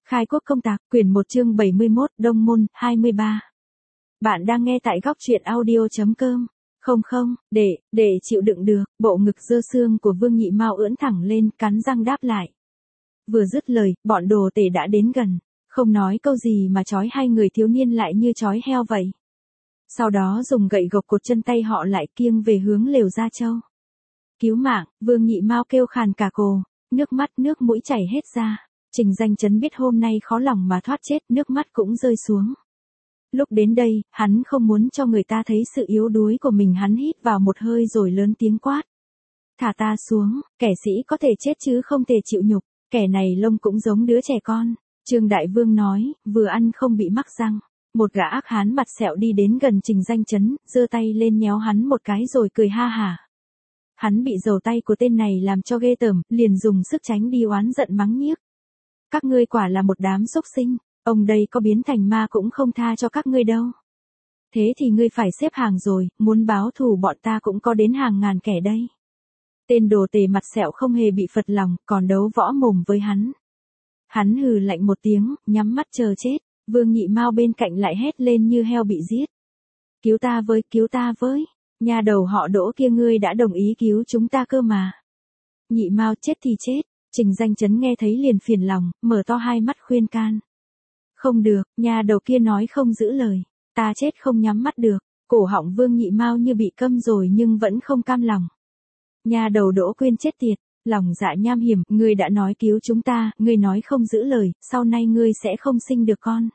Khai quốc công tạc, quyển 1 chương 71, Đông Môn, 23. Bạn đang nghe tại góc truyện audio.com. Không, để chịu đựng được, bộ ngực dơ xương của Vương Nhị Mao ưỡn thẳng lên, cắn răng đáp lại. Vừa dứt lời, bọn đồ tể đã đến gần, không nói câu gì mà trói hai người thiếu niên lại như trói heo vậy. Sau đó dùng gậy gộc cột chân tay họ lại kiêng về hướng lều Gia Châu. Cứu mạng, Vương Nhị Mao kêu khàn cả cổ, nước mắt nước mũi chảy hết ra. Trình Danh Chấn biết hôm nay khó lòng mà thoát chết, nước mắt cũng rơi xuống. Lúc đến đây, hắn không muốn cho người ta thấy sự yếu đuối của mình, hắn hít vào một hơi rồi lớn tiếng quát. Thả ta xuống, kẻ sĩ có thể chết chứ không thể chịu nhục, kẻ này lông cũng giống đứa trẻ con. Trương Đại Vương nói, vừa ăn không bị mắc răng. Một gã ác hán mặt sẹo đi đến gần Trình Danh Chấn, giơ tay lên nhéo hắn một cái rồi cười ha hả. Hắn bị dầu tay của tên này làm cho ghê tởm, liền dùng sức tránh đi oán giận mắng nhiếc. Các ngươi quả là một đám xúc sinh, ông đây có biến thành ma cũng không tha cho các ngươi đâu. Thế thì ngươi phải xếp hàng rồi, muốn báo thù bọn ta cũng có đến hàng ngàn kẻ đây. Tên đồ tể mặt sẹo không hề bị phật lòng, còn đấu võ mồm với hắn. Hắn hừ lạnh một tiếng, nhắm mắt chờ chết. Vương Nhị Mao bên cạnh lại hét lên như heo bị giết. Cứu ta với, nhà đầu họ Đỗ kia, ngươi đã đồng ý cứu chúng ta cơ mà. Nhị Mao chết thì chết. Trình Danh Chấn nghe thấy liền phiền lòng, mở to hai mắt khuyên can. Không được, nhà đầu kia nói không giữ lời, ta chết không nhắm mắt được. Cổ họng Vương Nhị Mao như bị câm rồi nhưng vẫn không cam lòng. Nhà đầu Đỗ Quyên chết tiệt, lòng dạ nham hiểm, ngươi đã nói cứu chúng ta, ngươi nói không giữ lời, sau nay ngươi sẽ không sinh được con.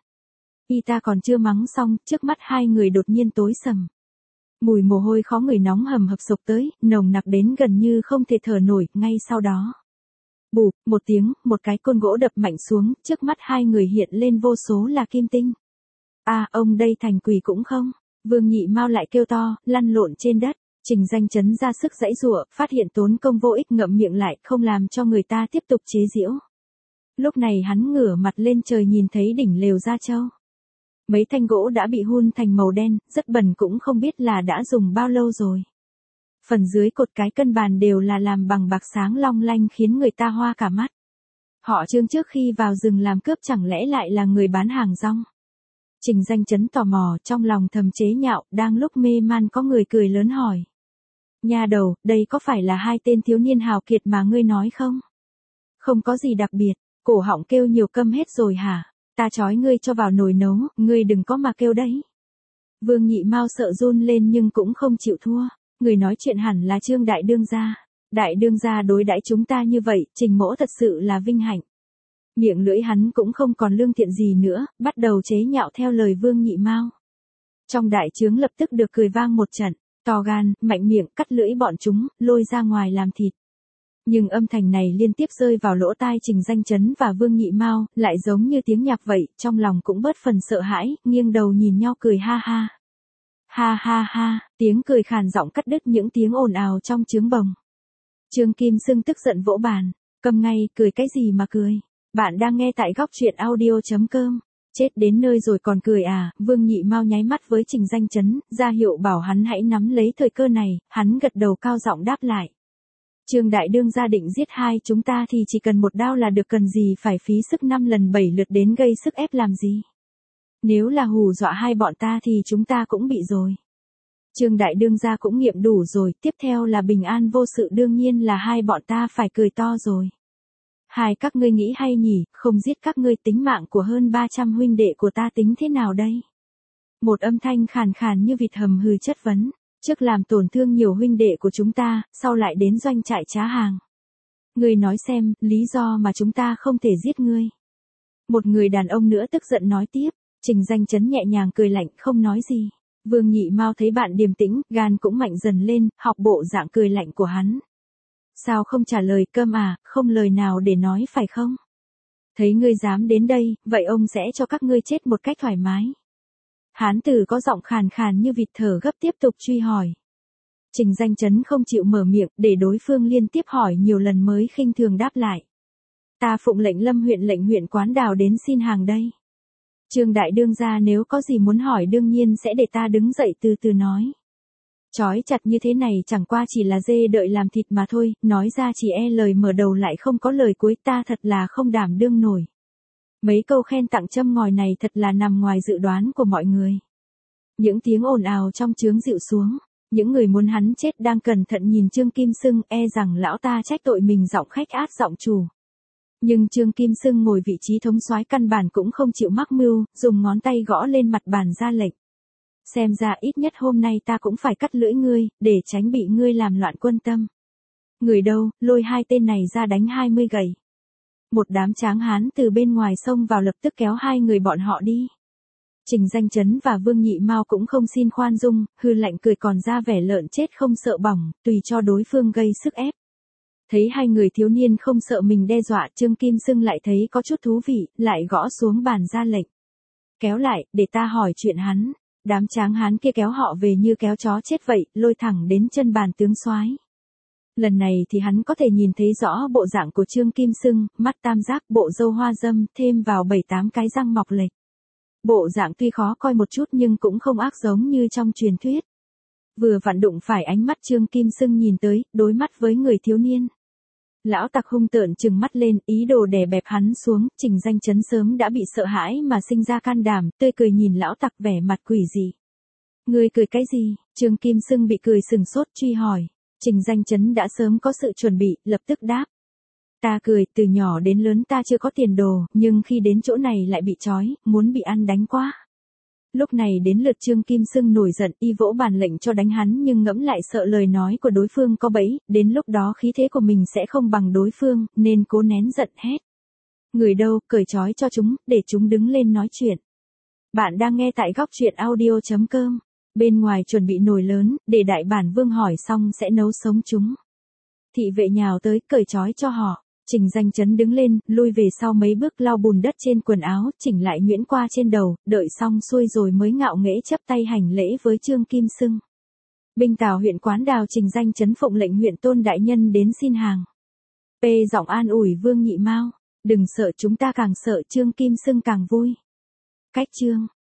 Y ta còn chưa mắng xong, trước mắt hai người đột nhiên tối sầm. Mùi mồ hôi khó người nóng hầm hập sộc tới, nồng nặc đến gần như không thể thở nổi, ngay sau đó. Bụp, một tiếng, một cái côn gỗ đập mạnh xuống, trước mắt hai người hiện lên vô số là kim tinh. Ông đây thành quỷ cũng không. Vương Nhị Mao lại kêu to, lăn lộn trên đất. Trình Danh Chấn ra sức giãy giụa, phát hiện tốn công vô ích, ngậm miệng lại, không làm cho người ta tiếp tục chế giễu. Lúc này hắn ngửa mặt lên trời nhìn thấy đỉnh lều Gia Châu. Mấy thanh gỗ đã bị hun thành màu đen, rất bẩn, cũng không biết là đã dùng bao lâu rồi. Phần dưới cột cái cân bàn đều là làm bằng bạc sáng long lanh khiến người ta hoa cả mắt. Họ Trương trước khi vào rừng làm cướp chẳng lẽ lại là người bán hàng rong? Trình Danh Chấn tò mò, trong lòng thầm chế nhạo, đang lúc mê man có người cười lớn hỏi. Nhà đầu, đây có phải là hai tên thiếu niên hào kiệt mà ngươi nói không? Không có gì đặc biệt, cổ họng kêu nhiều câm hết rồi hả? Ta trói ngươi cho vào nồi nấu, ngươi đừng có mà kêu đấy. Vương Nhị Mao sợ run lên nhưng cũng không chịu thua. Người nói chuyện hẳn là Trương Đại Đương gia. Đại Đương gia đối đãi chúng ta như vậy, Trình mỗ thật sự là vinh hạnh. Miệng lưỡi hắn cũng không còn lương thiện gì nữa, bắt đầu chế nhạo theo lời Vương Nhị Mao. Trong đại trướng lập tức được cười vang một trận, to gan, mạnh miệng, cắt lưỡi bọn chúng, lôi ra ngoài làm thịt. Nhưng âm thanh này liên tiếp rơi vào lỗ tai Trình Danh Chấn và Vương Nhị Mao, lại giống như tiếng nhạc vậy, trong lòng cũng bớt phần sợ hãi, nghiêng đầu nhìn nhau cười ha ha. Ha ha ha, tiếng cười khàn giọng cắt đứt những tiếng ồn ào trong trướng bồng. Trương Kim Sưng tức giận vỗ bàn, câm ngay, cười cái gì mà cười. Bạn đang nghe tại góc truyện audio.com. Chết đến nơi rồi còn cười à? Vương Nhị Mao nháy mắt với Trình Danh Chấn, ra hiệu bảo hắn hãy nắm lấy thời cơ này, hắn gật đầu cao giọng đáp lại. Trương Đại Đương gia định giết hai chúng ta thì chỉ cần một đao là được, cần gì phải phí sức 5 lần 7 lượt đến gây sức ép làm gì. Nếu là hù dọa hai bọn ta thì chúng ta cũng bị rồi. Trương Đại Đương gia cũng nghiệm đủ rồi, tiếp theo là bình an vô sự, đương nhiên là hai bọn ta phải cười to rồi. Hai các ngươi nghĩ hay nhỉ, không giết các ngươi tính mạng của hơn 300 huynh đệ của ta tính thế nào đây? Một âm thanh khàn khàn như vịt hầm hừ chất vấn, trước làm tổn thương nhiều huynh đệ của chúng ta, sau lại đến doanh trại trá hàng. Ngươi nói xem, lý do mà chúng ta không thể giết ngươi. Một người đàn ông nữa tức giận nói tiếp. Trình Danh Chấn nhẹ nhàng cười lạnh, không nói gì. Vương Nhị Mao thấy bạn điềm tĩnh, gan cũng mạnh dần lên, học bộ dạng cười lạnh của hắn. Sao không trả lời, câm à, không lời nào để nói phải không? Thấy ngươi dám đến đây, vậy ông sẽ cho các ngươi chết một cách thoải mái. Hán tử có giọng khàn khàn như vịt thở gấp tiếp tục truy hỏi. Trình Danh Chấn không chịu mở miệng, để đối phương liên tiếp hỏi nhiều lần mới khinh thường đáp lại. Ta phụng lệnh Lâm huyện lệnh huyện Quán Đào đến xin hàng đây. Trương Đại Đương gia nếu có gì muốn hỏi đương nhiên sẽ để ta đứng dậy từ từ nói. Trói chặt như thế này chẳng qua chỉ là dê đợi làm thịt mà thôi, nói ra chỉ e lời mở đầu lại không có lời cuối, ta thật là không đảm đương nổi. Mấy câu khen tặng châm ngòi này thật là nằm ngoài dự đoán của mọi người. Những tiếng ồn ào trong trướng dịu xuống. Những người muốn hắn chết đang cẩn thận nhìn Trương Kim Xưng, e rằng lão ta trách tội mình giọng khách át giọng chủ. Nhưng Trương Kim Xưng ngồi vị trí thống soái căn bản cũng không chịu mắc mưu, dùng ngón tay gõ lên mặt bàn ra lệnh. Xem ra ít nhất hôm nay ta cũng phải cắt lưỡi ngươi, để tránh bị ngươi làm loạn quân tâm. Người đâu, lôi hai tên này ra đánh 20 gậy. Một đám tráng hán từ bên ngoài xông vào lập tức kéo hai người bọn họ đi. Trình Danh Chấn và Vương Nhị Mao cũng không xin khoan dung, hư lạnh cười còn ra vẻ lợn chết không sợ bỏng, tùy cho đối phương gây sức ép. Thấy hai người thiếu niên không sợ mình đe dọa, Trương Kim Xưng lại thấy có chút thú vị, lại gõ xuống bàn ra lệnh. Kéo lại, để ta hỏi chuyện hắn. Đám tráng hán kia kéo họ về như kéo chó chết vậy, lôi thẳng đến chân bàn tướng soái. Lần này thì hắn có thể nhìn thấy rõ bộ dạng của Trương Kim Xưng, mắt tam giác, bộ râu hoa râm, thêm vào 7-8 cái răng mọc lệch. Bộ dạng tuy khó coi một chút nhưng cũng không ác giống như trong truyền thuyết. Vừa vặn đụng phải ánh mắt Trương Kim Xưng nhìn tới, đối mắt với người thiếu niên. Lão tặc hung tợn trừng mắt lên, ý đồ đè bẹp hắn xuống. Trình Danh Chấn sớm đã bị sợ hãi mà sinh ra can đảm, tươi cười nhìn lão tặc vẻ mặt quỷ dị. Ngươi cười cái gì? Trương Kim Xưng bị cười sừng sốt truy hỏi. Trình Danh Chấn đã sớm có sự chuẩn bị, lập tức đáp. Ta cười, từ nhỏ đến lớn ta chưa có tiền đồ, nhưng khi đến chỗ này lại bị trói, muốn bị ăn đánh quá. Lúc này đến lượt Trương Kim Xưng nổi giận, y vỗ bàn lệnh cho đánh hắn nhưng ngẫm lại sợ lời nói của đối phương có bẫy, đến lúc đó khí thế của mình sẽ không bằng đối phương, nên cố nén giận hét. Người đâu, cởi trói cho chúng, để chúng đứng lên nói chuyện. Bạn đang nghe tại góc truyện audio.com. Bên ngoài chuẩn bị nồi lớn, để đại bản vương hỏi xong sẽ nấu sống chúng. Thị vệ nhào tới, cởi trói cho họ. Trình Danh Chấn đứng lên, lui về sau mấy bước lau bùn đất trên quần áo, chỉnh lại nhuyễn qua trên đầu, đợi xong xuôi rồi mới ngạo nghễ chắp tay hành lễ với Trương Kim Xưng. Binh Tào huyện Quán Đào. Trình Danh Chấn phụng lệnh huyện Tôn đại nhân đến xin hàng. P giọng an ủi Vương Nhị Mao. Đừng sợ, chúng ta càng sợ Trương Kim Xưng càng vui. Cách chương.